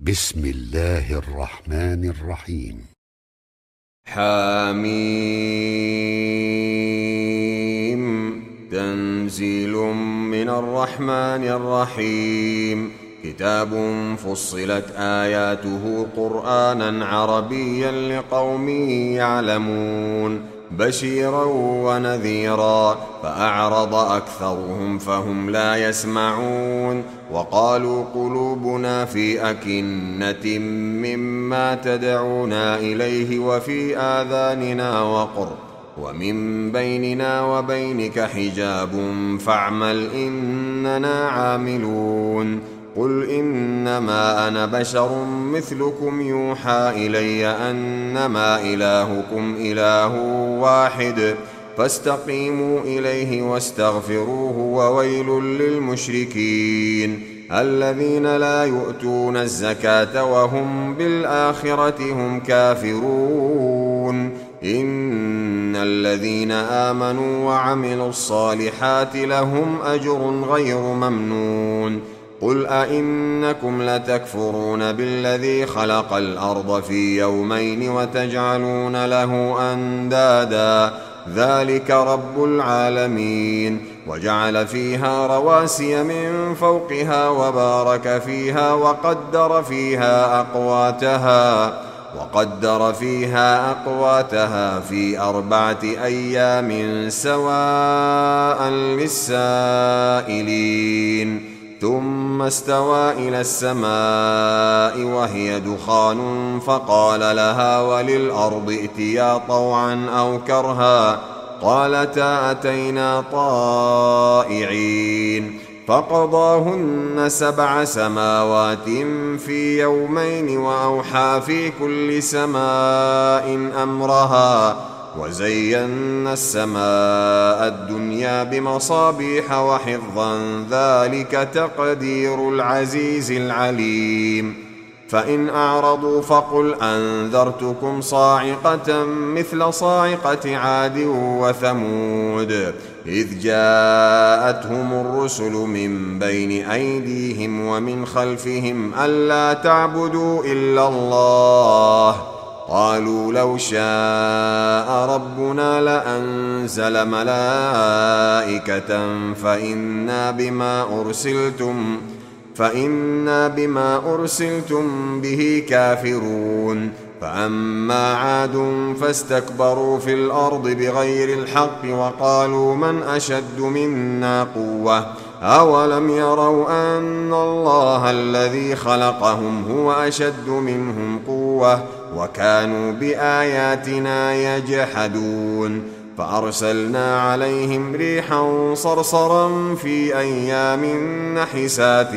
بسم الله الرحمن الرحيم. حميم. تنزيل من الرحمن الرحيم. كتاب فصلت آياته قرآنا عربيا لقوم يعلمون، بشيرا ونذيرا، فأعرض أكثرهم فهم لا يسمعون. وقالوا قلوبنا في أكنة مما تدعونا إليه وفي آذاننا وقر ومن بيننا وبينك حجاب فاعمل إننا عاملون. قل إنما أنا بشر مثلكم يوحى إلي أنما إلهكم إله واحد فاستقيموا إليه واستغفروه. وويل للمشركين الذين لا يؤتون الزكاة وهم بالآخرة هم كافرون. إن الذين آمنوا وعملوا الصالحات لهم أجر غير ممنون. قل أئنكم لتكفرون بالذي خلق الأرض في يومين وتجعلون له أندادا ذلك رب العالمين. وجعل فيها رواسي من فوقها وبارك فيها وقدر فيها أقواتها في 4 أيام سواء للسائلين. ثم استوى إلى السماء وهي دخان فقال لها وللأرض ائتيا طوعا أو كرها قالتا أتينا طائعين. فقضاهن 7 سماوات في يومين وأوحى في كل سماء أمرها وزينا السماء الدنيا بمصابيح وحفظا ذلك تقدير العزيز العليم. فإن أعرضوا فقل أنذرتكم صاعقة مثل صاعقة عاد وثمود إذ جاءتهم الرسل من بين أيديهم ومن خلفهم ألا تعبدوا إلا الله قالوا لو شاء ربنا لأنزل ملائكة فإنا بما أرسلتم به كافرون. فأما عاد فاستكبروا في الأرض بغير الحق وقالوا من أشد منا قوة أولم يروا أن الله الذي خلقهم هو أشد منهم قوة وكانوا بآياتنا يجحدون. فأرسلنا عليهم ريحا صرصرا في أيام نحسات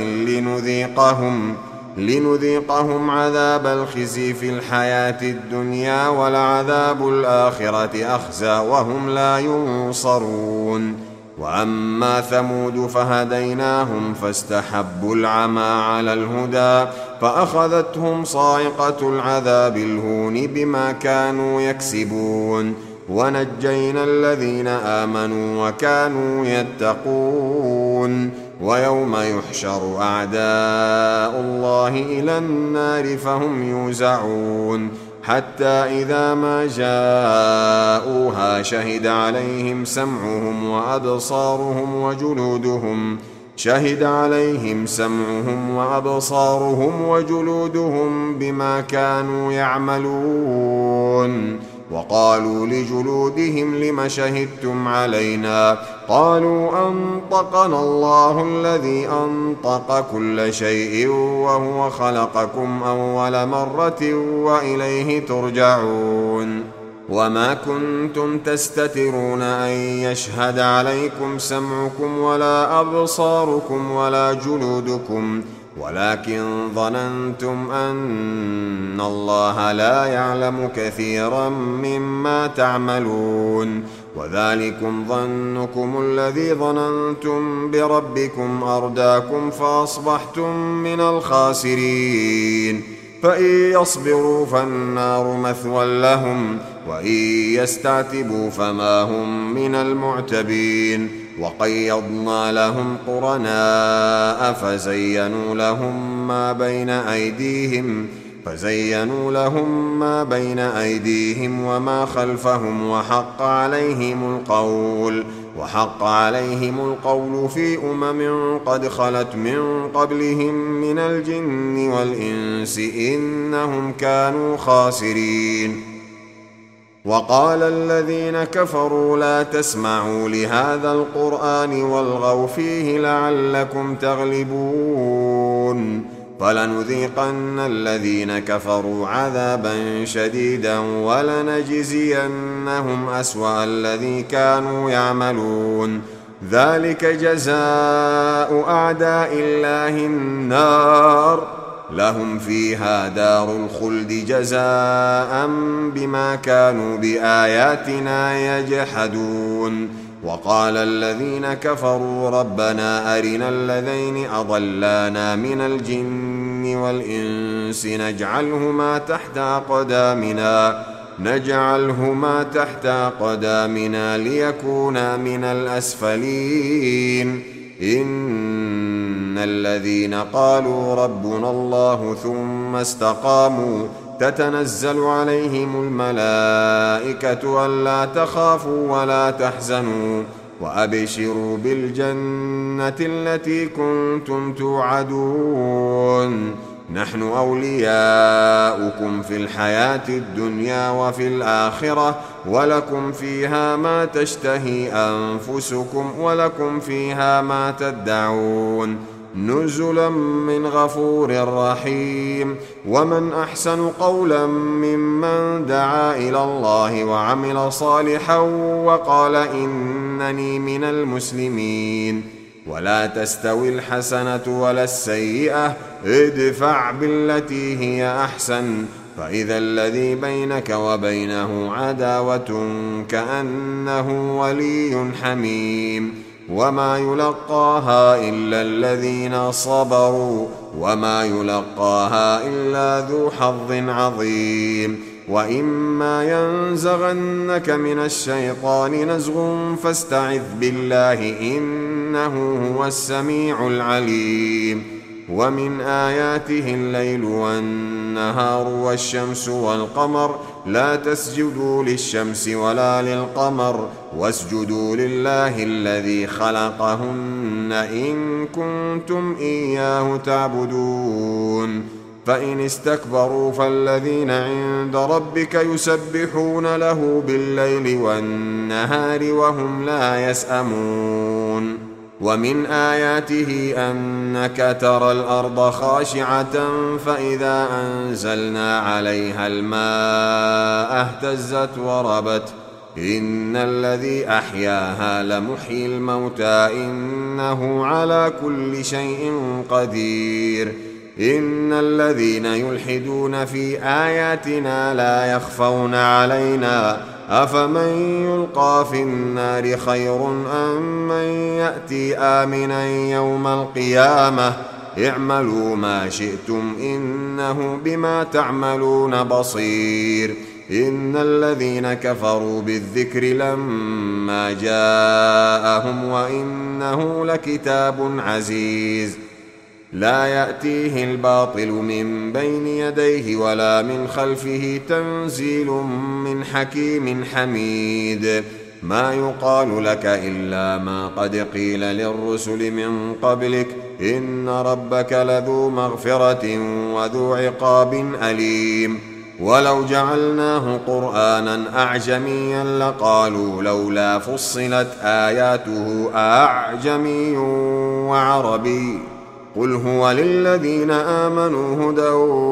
لنذيقهم عذاب الخزي في الحياة الدنيا ولعذاب الآخرة أخزى وهم لا ينصرون. وأما ثمود فهديناهم فاستحبوا العمى على الهدى فأخذتهم صاعقة العذاب الهون بما كانوا يكسبون. ونجينا الذين آمنوا وكانوا يتقون. ويوم يحشر أعداء الله إلى النار فهم يوزعون حتى إذا ما جاءوها شهد عليهم سمعهم وأبصارهم وجلودهم بما كانوا يعملون. وقالوا لجلودهم لم شهدتم علينا قالوا أنطقنا الله الذي أنطق كل شيء وهو خلقكم أول مرة وإليه ترجعون. وما كنتم تستترون أن يشهد عليكم سمعكم ولا أبصاركم ولا جلودكم ولكن ظننتم أن الله لا يعلم كثيرا مما تعملون. وذلكم ظنكم الذي ظننتم بربكم أرداكم فأصبحتم من الخاسرين. فإن يصبروا فالنار مثوى لهم وإن يستعتبوا فما هم من المعتبين. وقيضنا لهم قرناء فزينوا لهم ما بين أيديهم ما بين أيديهم وما خلفهم وحق عليهم القول في قد خلت من قبلهم من الجن والإنس إنهم كانوا خاسرين. وقال الذين كفروا لا تسمعوا لهذا القرآن والغوا فيه لعلكم تغلبون فلنذيقن الذين كفروا عذابا شديدا ولنجزينهم أسوأ الذي كانوا يعملون ذلك جزاء أعداء الله النار لهم فيها دار الخلد جزاء بما كانوا بآياتنا يجحدون. وقال الذين كفروا ربنا أرنا الذين أضلانا من الجن والإنس نجعلهما تحت أقدامنا ليكونا من الأسفلين. إن الذين قالوا ربنا الله ثم استقاموا تتنزل عليهم الملائكة ألا تخافوا ولا تحزنوا وأبشروا بالجنة التي كنتم توعدون نحن أولياؤكم في الحياة الدنيا وفي الآخرة ولكم فيها ما تشتهي أنفسكم ولكم فيها ما تدعون نزلا من غفور رحيم. ومن أحسن قولا ممن دعا إلى الله وعمل صالحا وقال إنني من المسلمين. ولا تستوي الحسنة ولا السيئة ادفع بالتي هي أحسن فإذا الذي بينك وبينه عداوة كأنه ولي حميم. وما يلقاها إلا الذين صبروا وما يلقاها إلا ذو حظ عظيم. وإما ينزغنك من الشيطان نزغ فاستعذ بالله إنه هو السميع العليم. ومن آياته الليل والنهار والشمس والقمر لا تسجدوا للشمس ولا للقمر واسجدوا لله الذي خلقهن إن كنتم إياه تعبدون. فإن استكبروا فالذين عند ربك يسبحون له بالليل والنهار وهم لا يسأمون. ومن آياته أنك ترى الأرض خاشعة فإذا أنزلنا عليها الماء اهتزت وربت إن الذي أحياها لمحيي الموتى إنه على كل شيء قدير. إن الذين يلحدون في آياتنا لا يخفون علينا أفمن يلقى في النار خير أم من يأتي آمنا يوم القيامة اعملوا ما شئتم إنه بما تعملون بصير. إن الذين كفروا بالذكر لما جاءهم وإنه لكتاب عزيز لا يأتيه الباطل من بين يديه ولا من خلفه تنزيل من حكيم حميد. ما يقال لك إلا ما قد قيل للرسل من قبلك إن ربك لذو مغفرة وذو عقاب أليم. ولو جعلناه قرآنا أعجميا لقالوا لولا فصلت آياته أعجمي وعربي قل هو للذين آمنوا هدى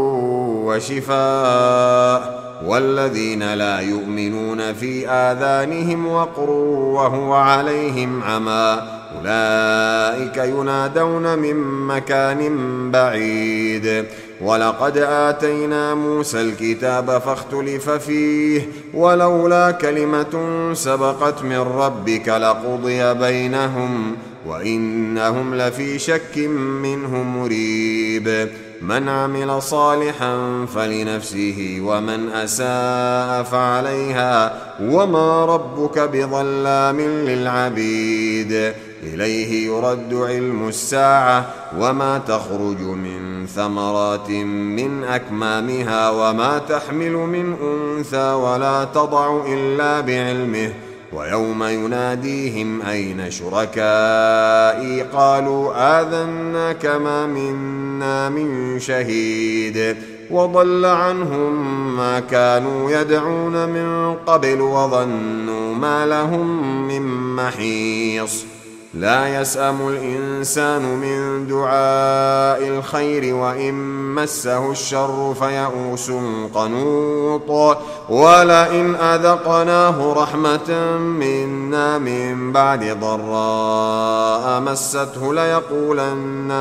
وشفاء والذين لا يؤمنون في آذانهم وقر وهو عليهم عمى أولئك ينادون من مكان بعيد. ولقد آتينا موسى الكتاب فاختلف فيه ولولا كلمة سبقت من ربك لقضي بينهم وإنهم لفي شك منه مريب. من عمل صالحا فلنفسه ومن أساء فعليها وما ربك بظلام للعبيد. إليه يرد علم الساعة وما تخرج من ثمرات من أكمامها وما تحمل من أنثى ولا تضع إلا بعلمه ويوم يناديهم أين شركائي قالوا آذناك ما منا من شهيد وضل عنهم ما كانوا يدعون من قبل وظنوا ما لهم من محيص لا يسأم الإنسان من دعاء الخير وإن مسه الشر فيئوس قنوط ولئن أذقناه رحمة منا من بعد ضراء مسته ليقولن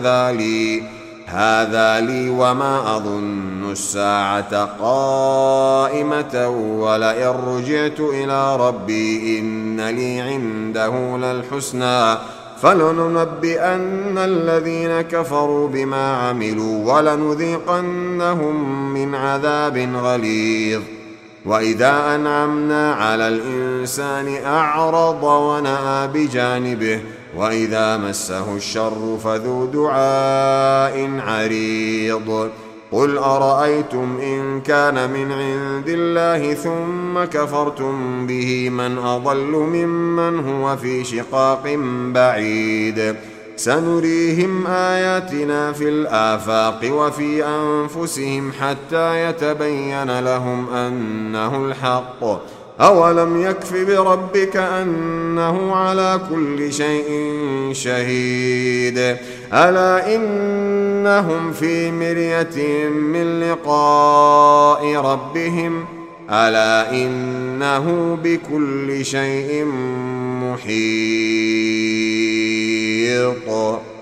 هذا لي وما أظن الساعة قائمة ولئن رجعت إلى ربي إن لي عنده للحسنى فلننبئن الذين كفروا بما عملوا ولنذيقنهم من عذاب غليظ وإذا أنعمنا على الإنسان أعرض ونأى بجانبه وإذا مسه الشر فذو دعاء عريض قل أرأيتم إن كان من عند الله ثم كفرتم به من أضل ممن هو في شقاق بعيد سنريهم آياتنا في الآفاق وفي أنفسهم حتى يتبين لهم أنه الحق أولم يكف بربك أنه على كل شيء شهيد ألا إنهم في مرية من لقاء ربهم ألا إنه بكل شيء محيط